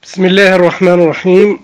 بسم الله الرحمن الرحيم.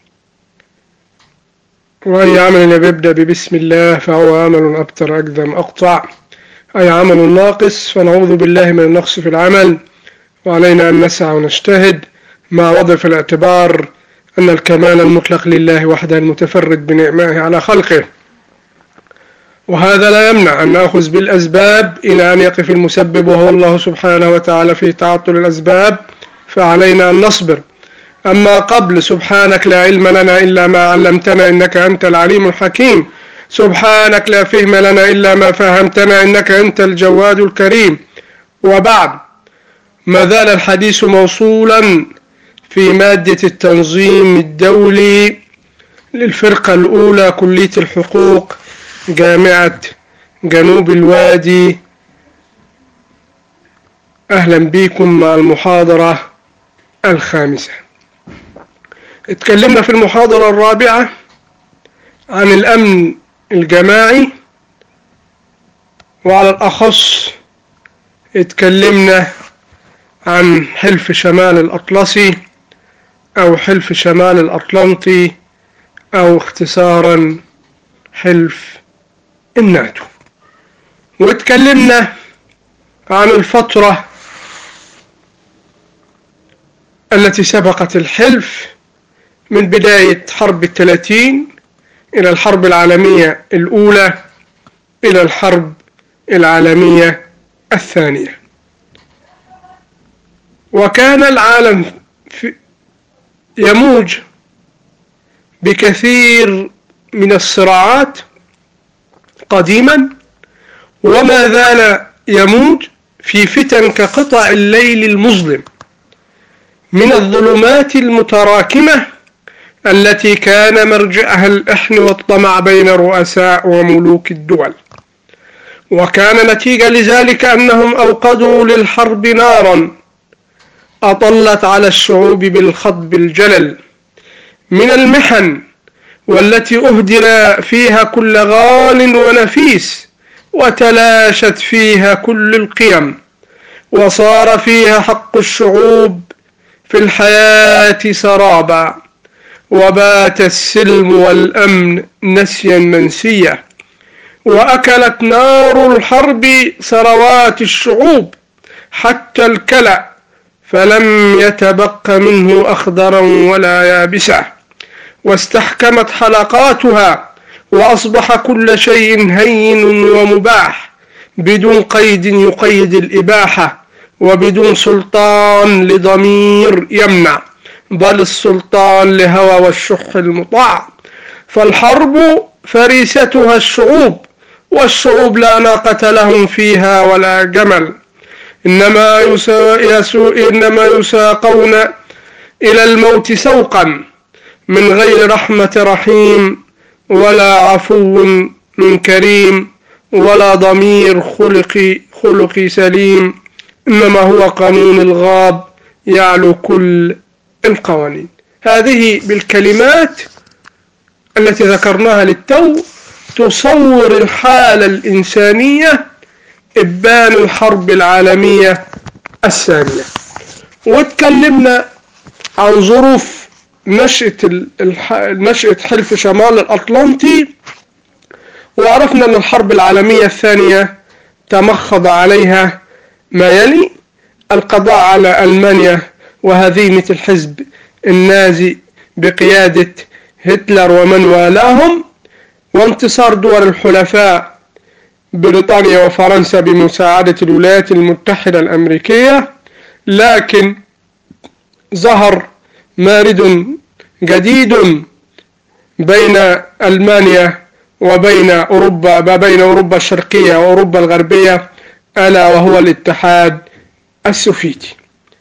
وأي عمل بيبدأ ببسم الله فهو عمل أبتر أقدم أقطع، أي عمل ناقص، فنعوذ بالله من النقص في العمل، وعلينا أن نسعى ونجتهد مع وضع في الاعتبار أن الكمال المطلق لله وحده المتفرد بنعمه على خلقه، وهذا لا يمنع أن نأخذ بالأسباب إلى أن يقف المسبب وهو الله سبحانه وتعالى في تعطل الأسباب، فعلينا أن نصبر. أما قبل سبحانك لا علم لنا إلا ما علمتنا إنك أنت العليم الحكيم، سبحانك لا فهم لنا إلا ما فهمتنا إنك أنت الجواد الكريم. وبعد، ما زال الحديث موصولا في مادة التنظيم الدولي للفرقة الأولى كلية الحقوق جامعة جنوب الوادي. أهلا بكم مع المحاضرة الخامسة. اتكلمنا في المحاضرة الرابعة عن الأمن الجماعي، وعلى الأخص اتكلمنا عن حلف شمال الأطلسي أو حلف شمال الأطلنطي أو اختصارا حلف الناتو، واتكلمنا عن الفترة التي سبقت الحلف من بداية حرب 30 إلى الحرب العالمية الأولى إلى الحرب العالمية الثانية. وكان العالم يموج بكثير من الصراعات قديما، وما زال يموج في فتن كقطع الليل المظلم من الظلمات المتراكمة التي كان مرجعها الإحن والطمع بين رؤساء وملوك الدول. وكان نتيجة لذلك أنهم أوقدوا للحرب نارا أطلت على الشعوب بالخطب الجلل من المحن، والتي أهدر فيها كل غال ونفيس، وتلاشت فيها كل القيم، وصار فيها حق الشعوب في الحياة سرابا، وبات السلم والأمن نسيا منسيا، وأكلت نار الحرب ثروات الشعوب حتى الكلأ، فلم يتبق منه أخضرا ولا يابسا، واستحكمت حلقاتها، وأصبح كل شيء هين ومباح بدون قيد يقيد الإباحة، وبدون سلطان لضمير يمنع، بل السلطان لهوى والشح المطاع. فالحرب فريستها الشعوب، والشعوب لا ناقة لهم فيها ولا جمل، إنما يساقون إلى الموت سوقا من غير رحمة رحيم، ولا عفو من كريم، ولا ضمير خلقي سليم، إنما هو قانون الغاب يعلو كل القوانين. هذه بالكلمات التي ذكرناها للتو تصور الحالة الإنسانية إبان الحرب العالمية الثانية. واتكلمنا عن ظروف نشأة حلف شمال الأطلنطي، وعرفنا أن الحرب العالمية الثانية تمخض عليها ما يلي: القضاء على ألمانيا وهزيمة الحزب النازي بقيادة هتلر ومن والاهم، وانتصار دول الحلفاء بريطانيا وفرنسا بمساعدة الولايات المتحدة الأمريكية. لكن ظهر مارد جديد بين ألمانيا وبين أوروبا الشرقية وأوروبا الغربية، ألا وهو الاتحاد السوفيتي.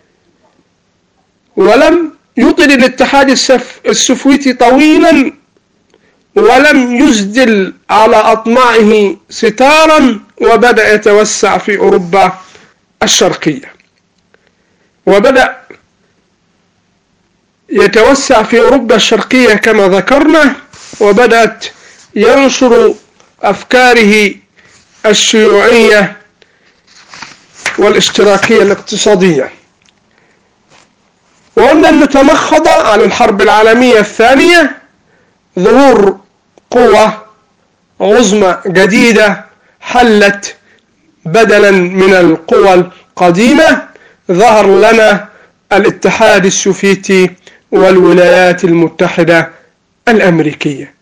ولم يطل الاتحاد السوفيتي طويلا، ولم يسدل على أطماعه ستارا، وبدأ يتوسع في أوروبا الشرقية، وبدأ يتوسع في أوروبا الشرقية كما ذكرنا، وبدأت ينشر أفكاره الشيوعية والاشتراكية الاقتصادية. وأن بعد المتمخضة عن الحرب العالمية الثانية ظهور قوة عظمى جديدة حلت بدلا من القوى القديمة. ظهر لنا الاتحاد السوفيتي والولايات المتحدة الأمريكية،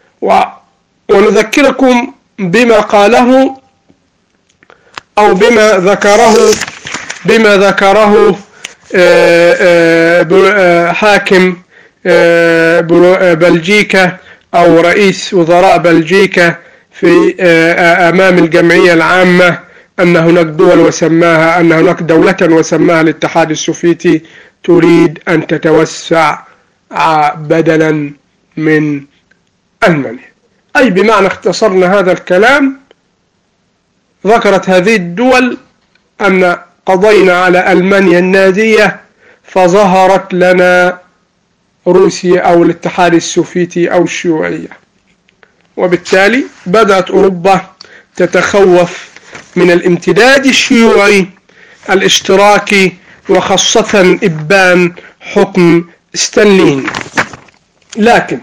ونذكركم بما قاله أو بما ذكره حاكم بلجيكا أو رئيس وزراء بلجيكا في أمام الجمعية العامة أن هناك دولة وسماها الاتحاد السوفيتي تريد أن تتوسع بدلا من ألمانيا. أي بمعنى اختصرنا هذا الكلام، ذكرت هذه الدول أن قضينا على ألمانيا النازية فظهرت لنا روسيا أو الاتحاد السوفيتي أو الشيوعية، وبالتالي بدأت أوروبا تتخوف من الامتداد الشيوعي الاشتراكي، وخاصة إبان حكم ستالين. لكن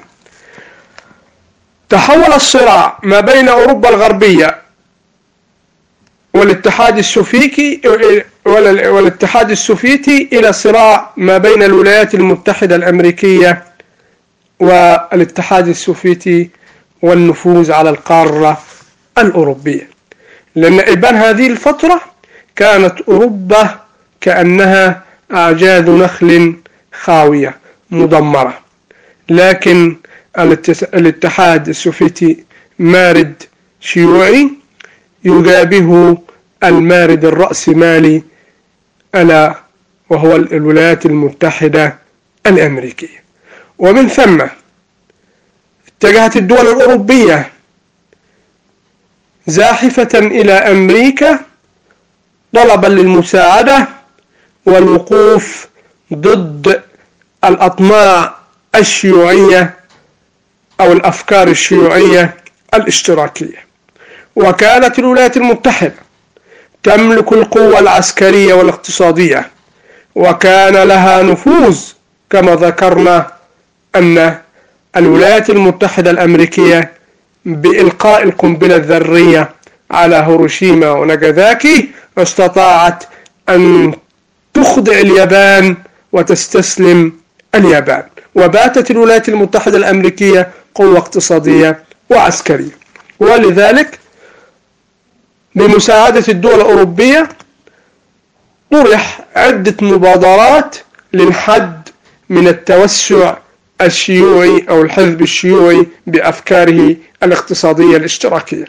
تحول الصراع ما بين أوروبا الغربية والاتحاد السوفيتي إلى صراع ما بين الولايات المتحدة الأمريكية والاتحاد السوفيتي والنفوذ على القارة الأوروبية. لأن إبان هذه الفترة كانت أوروبا كأنها أعجاز نخل خاوية مدمرة، لكن الاتحاد السوفيتي مارد شيوعي يجابه المارد الرأسمالي ألا وهو الولايات المتحدة الأمريكية. ومن ثم اتجهت الدول الأوروبية زاحفة إلى أمريكا طلبا للمساعدة والوقوف ضد الأطماع الشيوعية أو الأفكار الشيوعية الاشتراكية. وكانت الولايات المتحدة تملك القوة العسكرية والاقتصادية، وكان لها نفوذ كما ذكرنا أن الولايات المتحدة الأمريكية بإلقاء القنبلة الذرية على هيروشيما وناغازاكي استطاعت أن تخضع اليابان وتستسلم اليابان، وباتت الولايات المتحدة الأمريكية قوة اقتصادية وعسكرية. ولذلك بمساعدة الدول الأوروبية طرح عدة مبادرات للحد من التوسع الشيوعي أو الحزب الشيوعي بأفكاره الاقتصادية الاشتراكية.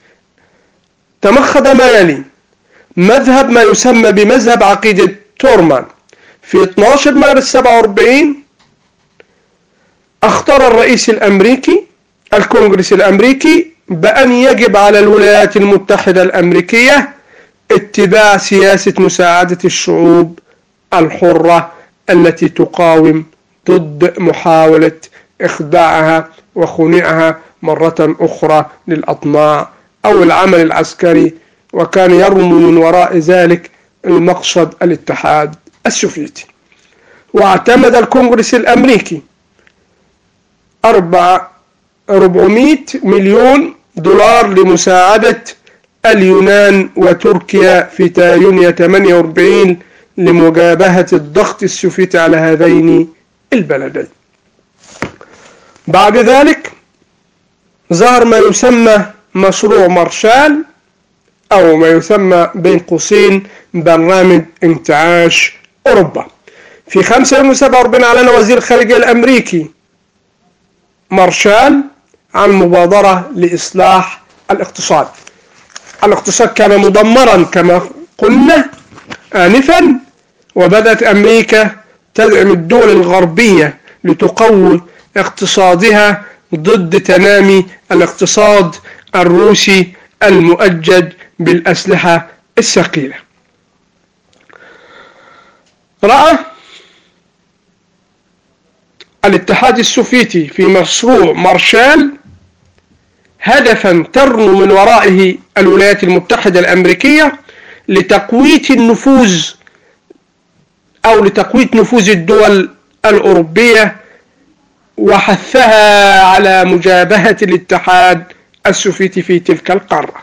تمخض ما يلي مذهب ما يسمى بمذهب عقيدة تورمان. في 12 مارس 47 اختار الرئيس الأمريكي الكونغرس الأمريكي بأن يجب على الولايات المتحدة الأمريكية اتباع سياسة مساعدة الشعوب الحرة التي تقاوم ضد محاولة إخداعها وخناعها مرة أخرى للأطماع أو العمل العسكري، وكان يرمي من وراء ذلك المقصد الاتحاد السوفيتي. واعتمد الكونغرس الأمريكي 400 مليون دولار لمساعدة اليونان وتركيا في يونيو 48 لمجابهة الضغط السوفيتي على هذين البلدين. بعد ذلك ظهر ما يسمى مشروع مارشال أو ما يسمى بين قوسين برنامج انتعاش أوروبا. في 5 يونيو 47 أعلن وزير الخارجية الأمريكي مارشال عن مبادرة لإصلاح الاقتصاد. الاقتصاد كان مدمرا كما قلنا آنفا، وبدأت أمريكا تدعم الدول الغربية لتقوي اقتصادها ضد تنامي الاقتصاد الروسي المؤجج بالأسلحة الثقيلة. رأى الاتحاد السوفيتي في مشروع مارشال هدفا ترنو من ورائه الولايات المتحدة الأمريكية لتقوية النفوذ أو لتقوية نفوذ الدول الأوروبية وحثها على مجابهة الاتحاد السوفيتي في تلك القارة.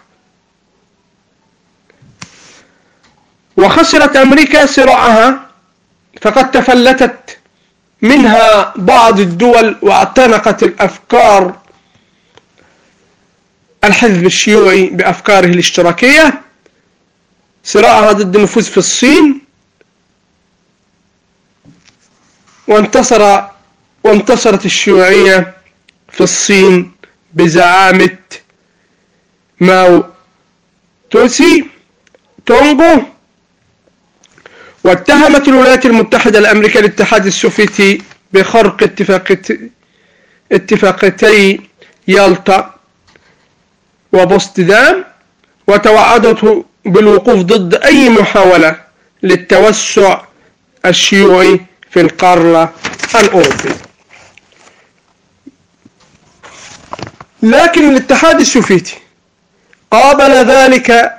وخسرت أمريكا صراعها، فقد تفلتت منها بعض الدول واعتنقت الأفكار الحزب الشيوعي بأفكاره الاشتراكية. صراعها ضد النفوذ في الصين، وانتصرت الشيوعية في الصين بزعامة ماو توسي تونغو، واتهمت الولايات المتحدة الأمريكية الاتحاد السوفيتي بخرق اتفاقيتي يالطا وبوتسدام، وتوعدته بالوقوف ضد أي محاولة للتوسع الشيوعي في القارة الأوروبية. لكن الاتحاد السوفيتي قابل ذلك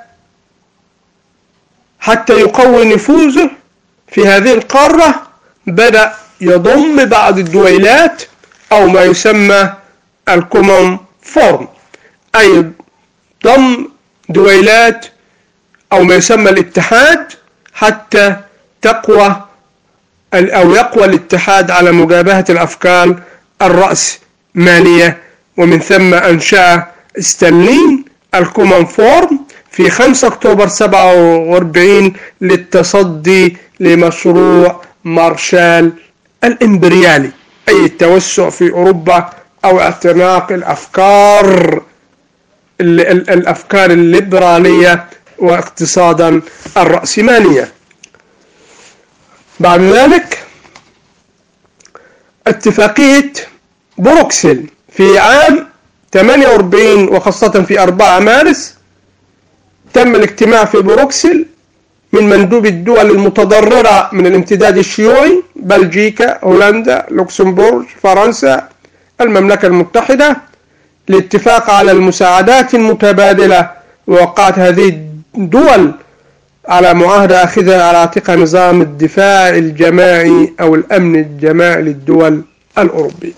حتى يقوي نفوذه في هذه القارة. بدأ يضم بعض الدويلات أو ما يسمى الكومون فورم، أي ضم دويلات أو ما يسمى الاتحاد حتى يقوى الاتحاد على مجابهة الأفكار الرأسمالية. ومن ثم أنشأ ستالين الكومون فورم في 5 أكتوبر 47 للتصدي لمشروع مارشال الإمبريالي، أي التوسع في أوروبا أو اعتناق الأفكار الليبرالية واقتصادا الرأسمالية. بعد ذلك اتفاقية بروكسل في عام 48 وخاصة في 4 مارس تم الاجتماع في بروكسل من مندوب الدول المتضررة من الامتداد الشيوعي: بلجيكا، هولندا، لوكسمبورغ، فرنسا، المملكة المتحدة، للاتفاق على المساعدات المتبادلة. ووقعت هذه الدول على معاهدة أخذها على عاتقها نظام الدفاع الجماعي أو الأمن الجماعي للدول الأوروبية.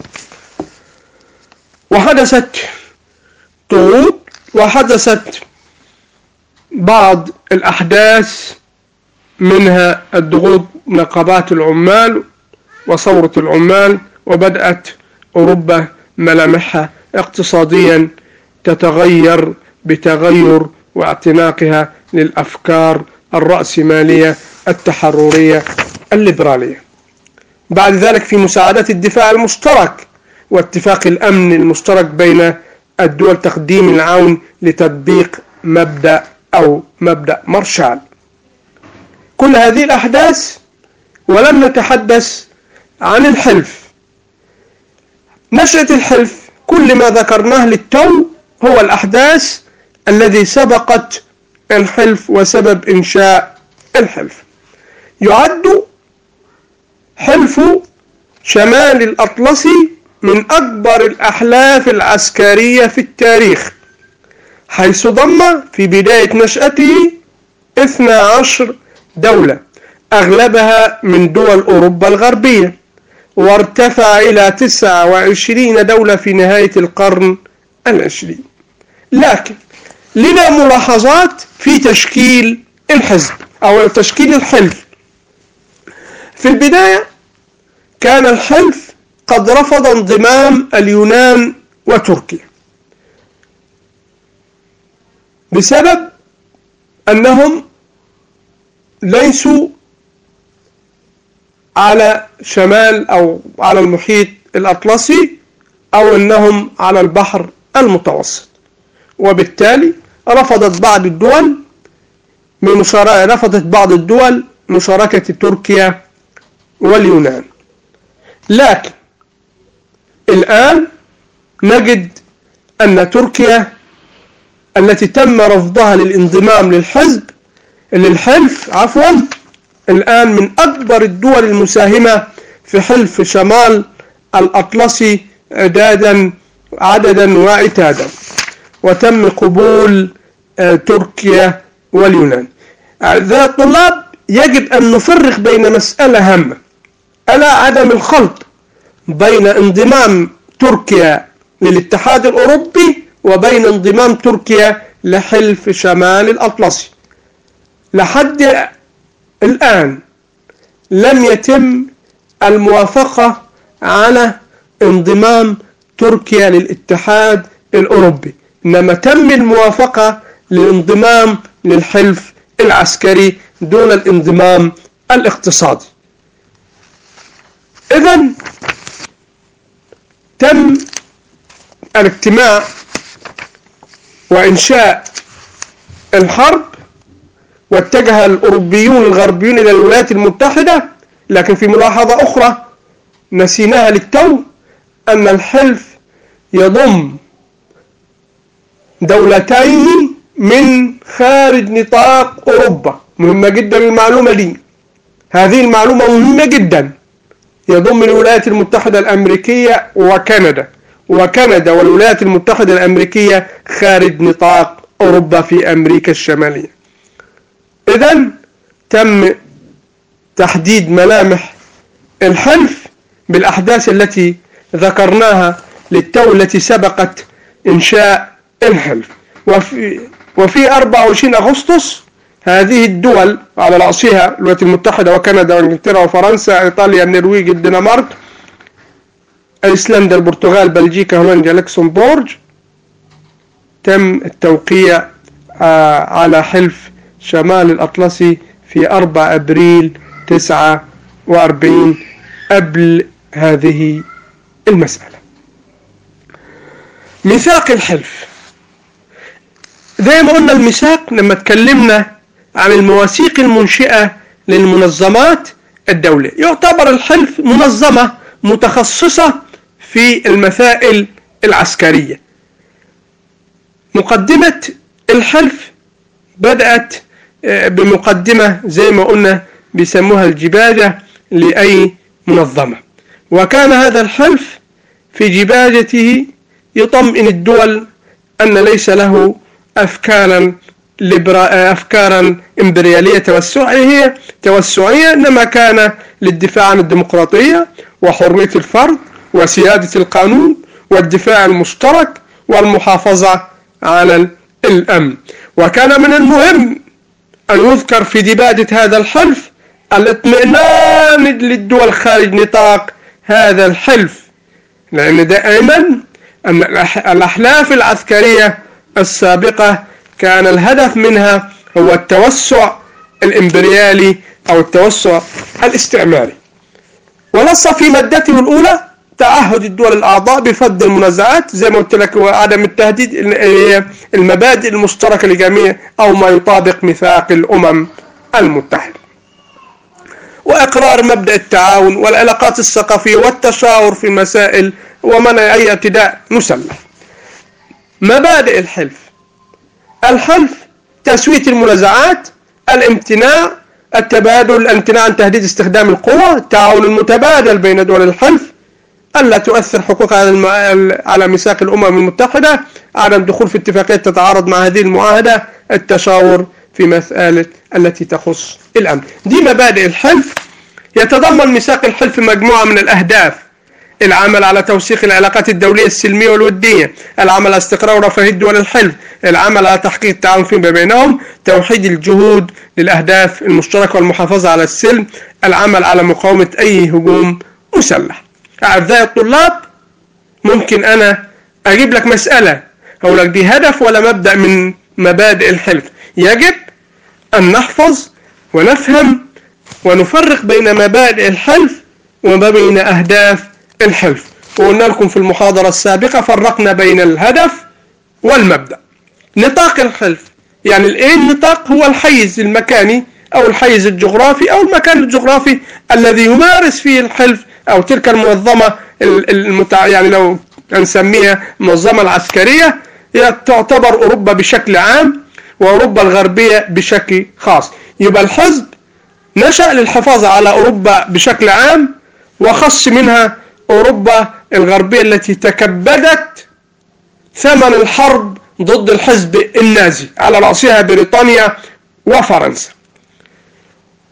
وحدثت ضغوط وحدثت بعض الأحداث، منها الضغوط نقابات العمال وثورة العمال، وبدأت أوروبا ملامحها اقتصاديا تتغير بتغير واعتناقها للأفكار الرأسمالية التحررية الليبرالية. بعد ذلك في مساعدة الدفاع المشترك واتفاق الأمن المشترك بين الدول، تقديم العون لتطبيق مبدأ مارشال. كل هذه الأحداث، ولم نتحدث عن الحلف. نشأة الحلف، كل ما ذكرناه للتو هو الأحداث الذي سبقت الحلف وسبب إنشاء الحلف. يعد حلف شمال الأطلسي من أكبر الأحلاف العسكرية في التاريخ، حيث ضم في بداية نشأته 12 دولة، أغلبها من دول أوروبا الغربية، وارتفع إلى 29 دولة في نهاية القرن العشرين. لكن لنا ملاحظات في تشكيل الحزب أو تشكيل الحلف. في البداية كان الحلف قد رفض انضمام اليونان وتركيا بسبب أنهم ليسوا على شمال أو على المحيط الأطلسي، أو أنهم على البحر المتوسط، وبالتالي رفضت بعض الدول مشاركة تركيا واليونان. لكن الآن نجد أن تركيا التي تم رفضها للانضمام للحلف الآن من أكبر الدول المساهمة في حلف شمال الأطلسي عددا وعتادا، وتم قبول تركيا واليونان. أعزائي الطلاب، يجب أن نفرق بين مسألة هامة: على عدم الخلط بين انضمام تركيا للاتحاد الأوروبي وبين انضمام تركيا لحلف شمال الأطلسي. لحد الآن لم يتم الموافقة على انضمام تركيا للاتحاد الأوروبي، إنما تم الموافقة للانضمام للحلف العسكري دون الانضمام الاقتصادي. إذن تم الاجتماع وإنشاء الحرب، واتجه الأوروبيون الغربيون إلى الولايات المتحدة. لكن في ملاحظة أخرى نسيناها للتو، أن الحلف يضم دولتين من خارج نطاق أوروبا. مهمة جدا المعلومة دي، هذه المعلومة مهمة جدا. يضم الولايات المتحدة الأمريكية وكندا، وكندا والولايات المتحدة الأمريكية خارج نطاق أوروبا في أمريكا الشمالية. إذن تم تحديد ملامح الحلف بالأحداث التي ذكرناها للتو التي سبقت إنشاء الحلف. وفي 24 أغسطس هذه الدول على رأسها الولايات المتحدة وكندا وإنجلترا وفرنسا إيطاليا النرويج الدنمارك أيسلندا البرتغال بلجيكا هولندا لوكسمبورغ، تم التوقيع على حلف شمال الأطلسي في 4 أبريل 49 قبل هذه المسألة. ميثاق الحلف، زي ما قلنا الميثاق لما تكلمنا عن المواثيق المنشئة للمنظمات الدولية، يعتبر الحلف منظمة متخصصة في المسائل العسكرية. مقدمة الحلف بدأت بمقدمة زي ما قلنا بيسموها الجباجة لأي منظمة، وكان هذا الحلف في جباجته يطمئن الدول أن ليس له أفكارا إمبريالية توسعية، إنما كان للدفاع عن الديمقراطية وحرية الفرد وسيادة القانون والدفاع المشترك والمحافظة على الأمن. وكان من المهم أن يذكر في دباجة هذا الحلف الاطمئنان للدول خارج نطاق هذا الحلف، لأن دائما أن الأحلاف العسكرية السابقة كان الهدف منها هو التوسع الإمبريالي أو التوسع الاستعماري. ونص في مادته الأولى تعهد الدول الأعضاء بفض المنازعات زي ما قلت لك وعدم التهديد، المبادئ المشتركة لجميع أو ما يطابق ميثاق الأمم المتحدة، وإقرار مبدأ التعاون والعلاقات الثقافية والتشاور في المسائل ومنع أي اعتداء مسلح. مبادئ الحلف: الحلف تسوية المنازعات، الامتناع، الامتناع عن تهديد استخدام القوة، التعاون المتبادل بين دول الحلف، ألا تؤثر حقوقها على ميثاق الأمم المتحدة، عدم دخول في اتفاقيات تتعارض مع هذه المعاهدة، التشاور في مسألة التي تخص الأمن. دي مبادئ الحلف. يتضمن ميثاق الحلف مجموعة من الأهداف: العمل على توثيق العلاقات الدولية السلمية والودية، العمل على استقرار ورفاهية دول الحلف، العمل على تحقيق التعاون فيما بينهم، توحيد الجهود للأهداف المشتركة والمحافظة على السلم، العمل على مقاومة أي هجوم مسلح. أعزائي الطلاب، ممكن أنا أجيب لك مسألة أقول لك دي هدف ولا مبدأ من مبادئ الحلف. يجب أن نحفظ ونفهم ونفرق بين مبادئ الحلف وما بين أهداف الحلف. وقلنا لكم في المحاضرة السابقة فرقنا بين الهدف والمبدأ. نطاق الحلف، يعني الايه النطاق هو الحيز المكاني أو الحيز الجغرافي أو المكان الجغرافي الذي يمارس فيه الحلف أو تلك المنظمة يعني لو نسميها المنظمة العسكرية، تعتبر أوروبا بشكل عام وأوروبا الغربية بشكل خاص. يبقى الحزب نشأ للحفاظ على أوروبا بشكل عام، وخص منها أوروبا الغربية التي تكبدت ثمن الحرب ضد الحزب النازي على رأسها بريطانيا وفرنسا.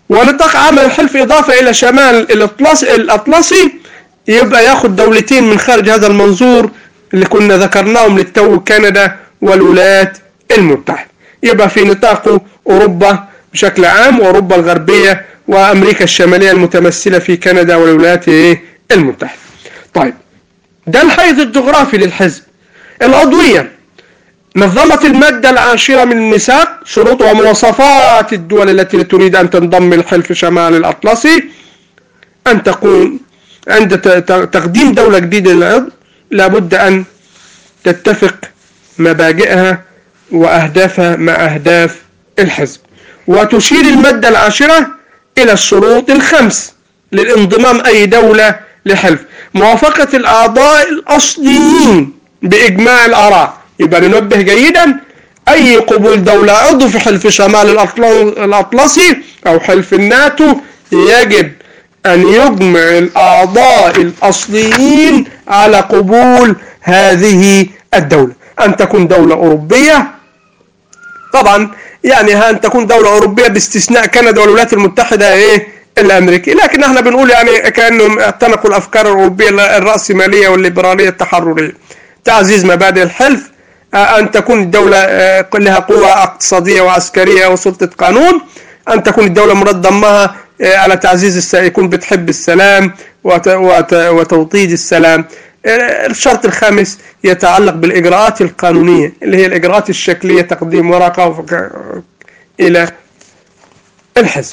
ونطاق عمل الحلف إضافة إلى شمال الأطلسي يبقى ياخد دولتين من خارج هذا المنظور اللي كنا ذكرناهم للتو، كندا والولايات المتحدة. يبقى في نطاقه أوروبا بشكل عام، وأوروبا الغربية، وأمريكا الشمالية المتمثلة في كندا والولايات المتحدة. طيب، ده الحيز الجغرافي للحزب. العضوية: نظمت المادة 10 من الميثاق شروط ومواصفات الدول التي تريد أن تنضم للحلف شمال الأطلسي. أن تكون عند تقديم دولة جديدة للعضو لابد أن تتفق مبادئها وأهدافها مع أهداف الحزب. وتشير المادة 10 إلى الشروط الخمس للانضمام أي دولة لحلف: موافقة الأعضاء الأصليين بإجماع الآراء. يبقى ننبه جيدا، أي قبول دولة عضو في حلف شمال الأطلسي أو حلف الناتو يجب أن يجمع الأعضاء الأصليين على قبول هذه الدولة. أن تكون دولة أوروبية طبعا، يعني أن تكون دولة أوروبية باستثناء كندا والولايات المتحدة الأمريكية، لكن احنا بنقول يعني كأنهم اعتنقوا الأفكار الأوروبية الرأسمالية والليبرالية التحررية. تعزيز مبادئ الحلف: أن تكون الدولة لها قوة اقتصادية وعسكرية وسلطة قانون. أن تكون الدولة مراد ضمها على تعزيز يكون بتحب السلام وتوطيد السلام. الشرط الخامس يتعلق بالإجراءات القانونية اللي هي الإجراءات الشكلية: تقديم ورقة إلى الحزب.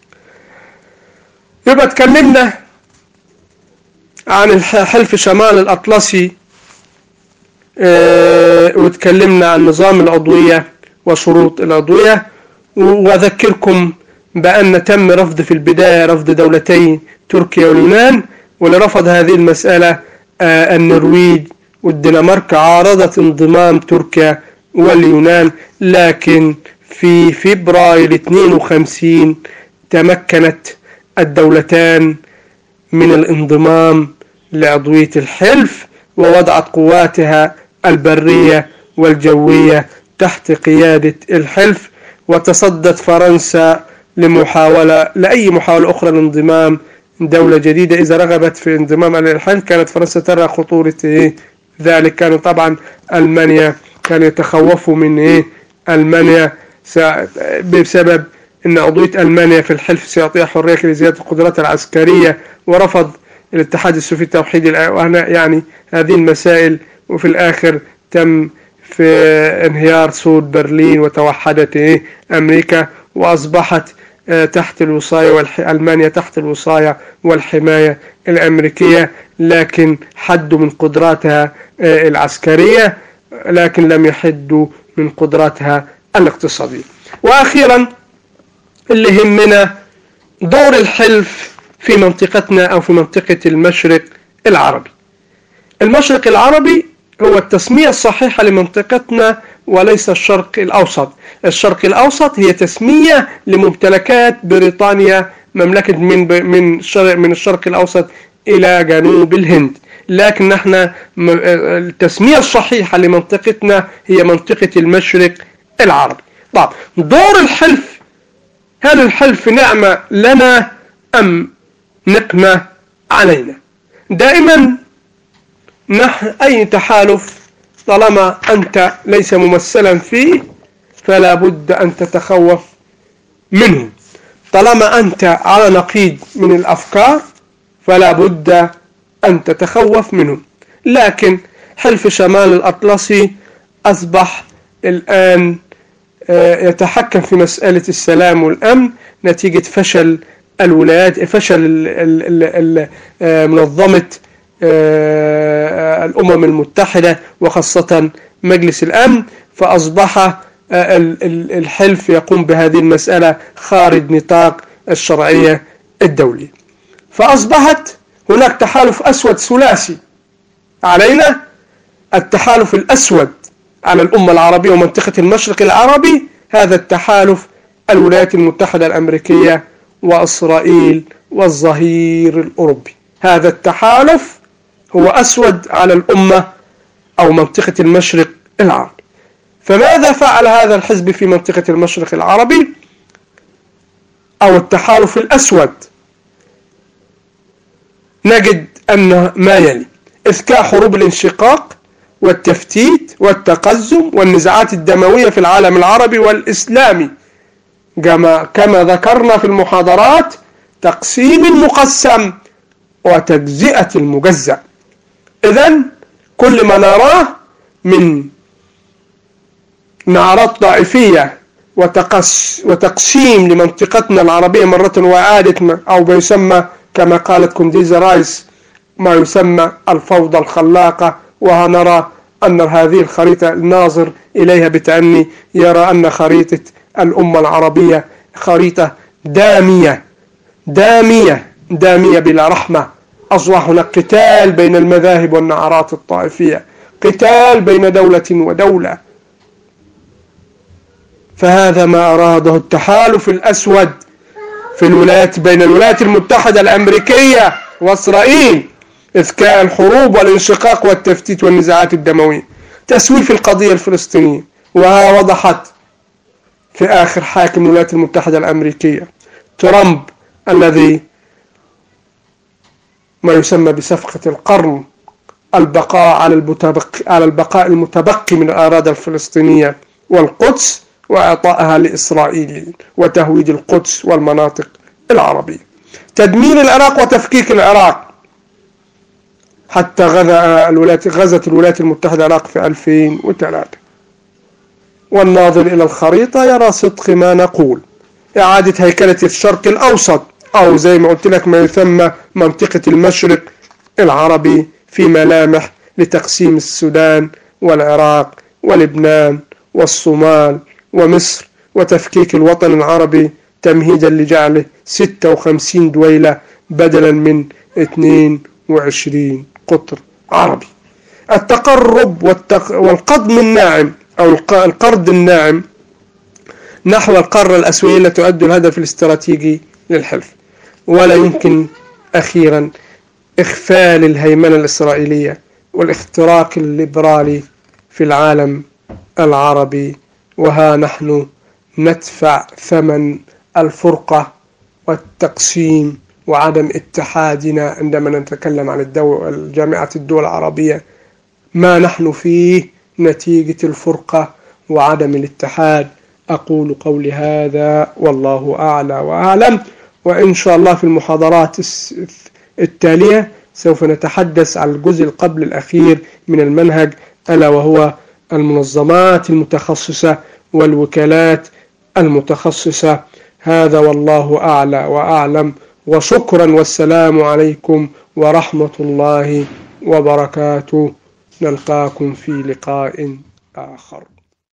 يبقى تكلمنا عن حلف شمال الأطلسي، وتكلمنا عن نظام العضوية وشروط العضوية. وأذكركم بأن تم رفض في البداية رفض دولتي تركيا واليونان، ولرفض هذه المسألة النرويج والدنمارك عارضت انضمام تركيا واليونان، لكن في فبراير 52 تمكنت الدولتان من الانضمام لعضوية الحلف، ووضعت قواتها البرية والجوية تحت قيادة الحلف. وتصدت فرنسا لأي محاولة أخرى لانضمام دولة جديدة. إذا رغبت في انضمام للحلف كانت فرنسا ترى خطورة ذلك. كانوا طبعا ألمانيا كانوا يتخوفوا من ألمانيا بسبب أن عضوية ألمانيا في الحلف سيعطيها حرية لزيادة القدرات العسكرية. ورفض الاتحاد السوفيتي توحيد يعني هذه المسائل. وفي الآخر تم في انهيار سور برلين وتوحدت أمريكا، وأصبحت تحت الوصاية ألمانيا تحت الوصاية والحماية الأمريكية، لكن حدوا من قدراتها العسكرية لكن لم يحدوا من قدراتها الاقتصادية. وأخيرا اللي يهمنا دور الحلف في منطقتنا أو في منطقة المشرق العربي. المشرق العربي هو التسمية الصحيحة لمنطقتنا وليس الشرق الأوسط. الشرق الأوسط هي تسمية لممتلكات بريطانيا، مملكة من الشرق الأوسط إلى جنوب الهند، لكن نحن التسمية الصحيحة لمنطقتنا هي منطقة المشرق العربي. طب دور الحلف، هل الحلف نعمة لنا أم نقمة علينا؟ دائما أي تحالف طالما أنت ليس ممثلا فيه فلا بد أن تتخوف منه. طالما أنت على نقيض من الأفكار فلا بد أن تتخوف منه. لكن حلف شمال الأطلسي أصبح الآن يتحكم في مسألة السلام والأمن نتيجة فشل الولايات، فشل منظمة الأمم المتحدة وخاصة مجلس الأمن، فأصبح الحلف يقوم بهذه المسألة خارج نطاق الشرعية الدولية. فأصبحت هناك تحالف أسود ثلاثي علينا: التحالف الأسود على الأمة العربية ومنطقة المشرق العربي، هذا التحالف الولايات المتحدة الأمريكية وإسرائيل والظهير الأوروبي. هذا التحالف هو أسود على الأمة أو منطقة المشرق العربي. فماذا فعل هذا الحزب في منطقة المشرق العربي؟ أو التحالف الأسود نجد أن ما يلي: إذكاء حروب الانشقاق والتفتيت والتقزم والنزاعات الدموية في العالم العربي والإسلامي، كما ذكرنا في المحاضرات: تقسيم المقسم وتجزئة المجزأ. إذن كل ما نراه من نعرات طائفية وتقسيم لمنطقتنا العربية مرة وإعادة، أو ما يسمى كما قالت كونديزا رايس ما يسمى الفوضى الخلاقة. وهنرى أن هذه الخريطة الناظر إليها بتأني يرى أن خريطة الأمة العربية خريطة دامية دامية دامية بلا رحمة. أصبح هناك قتال بين المذاهب والنعرات الطائفية، قتال بين دولة ودولة. فهذا ما أراده التحالف الأسود بين الولايات المتحدة الأمريكية وإسرائيل: إذكاء الحروب والانشقاق والتفتيت والنزاعات الدموية، تسويف القضية الفلسطينية. وها وضحت في آخر حاكم الولايات المتحدة الأمريكية ترامب، الذي ما يسمى بصفقة القرن، البقاء على البقاء المتبقي من الأراضي الفلسطينية والقدس وإعطائها لإسرائيل وتهويد القدس والمناطق العربية، تدمير العراق وتفكيك العراق، حتى غزت الولايات المتحدة العراق في 2003. والناظر إلى الخريطة يرى صدق ما نقول: إعادة هيكلة الشرق الأوسط، أو زي ما قلت لك ما يسمى منطقة المشرق العربي، في ملامح لتقسيم السودان والعراق ولبنان والصومال ومصر، وتفكيك الوطن العربي تمهيدا لجعله 56 دويلة بدلا من 22 قطر عربي. التقرب والقضم الناعم أو القرض الناعم نحو القارة الآسيوية التي تؤدي الهدف الاستراتيجي للحلف. ولا يمكن أخيرا إخفال الهيمنة الإسرائيلية والاختراق الليبرالي في العالم العربي. وها نحن ندفع ثمن الفرقة والتقسيم وعدم اتحادنا عندما نتكلم عن جامعة الدول العربية. ما نحن فيه نتيجة الفرقة وعدم الاتحاد. أقول قولي هذا والله أعلى وأعلم، وإن شاء الله في المحاضرات التالية سوف نتحدث عن الجزء قبل الأخير من المنهج، ألا وهو المنظمات المتخصصة والوكالات المتخصصة. هذا والله أعلى وأعلم، وشكرا، والسلام عليكم ورحمة الله وبركاته. نلقاكم في لقاء آخر.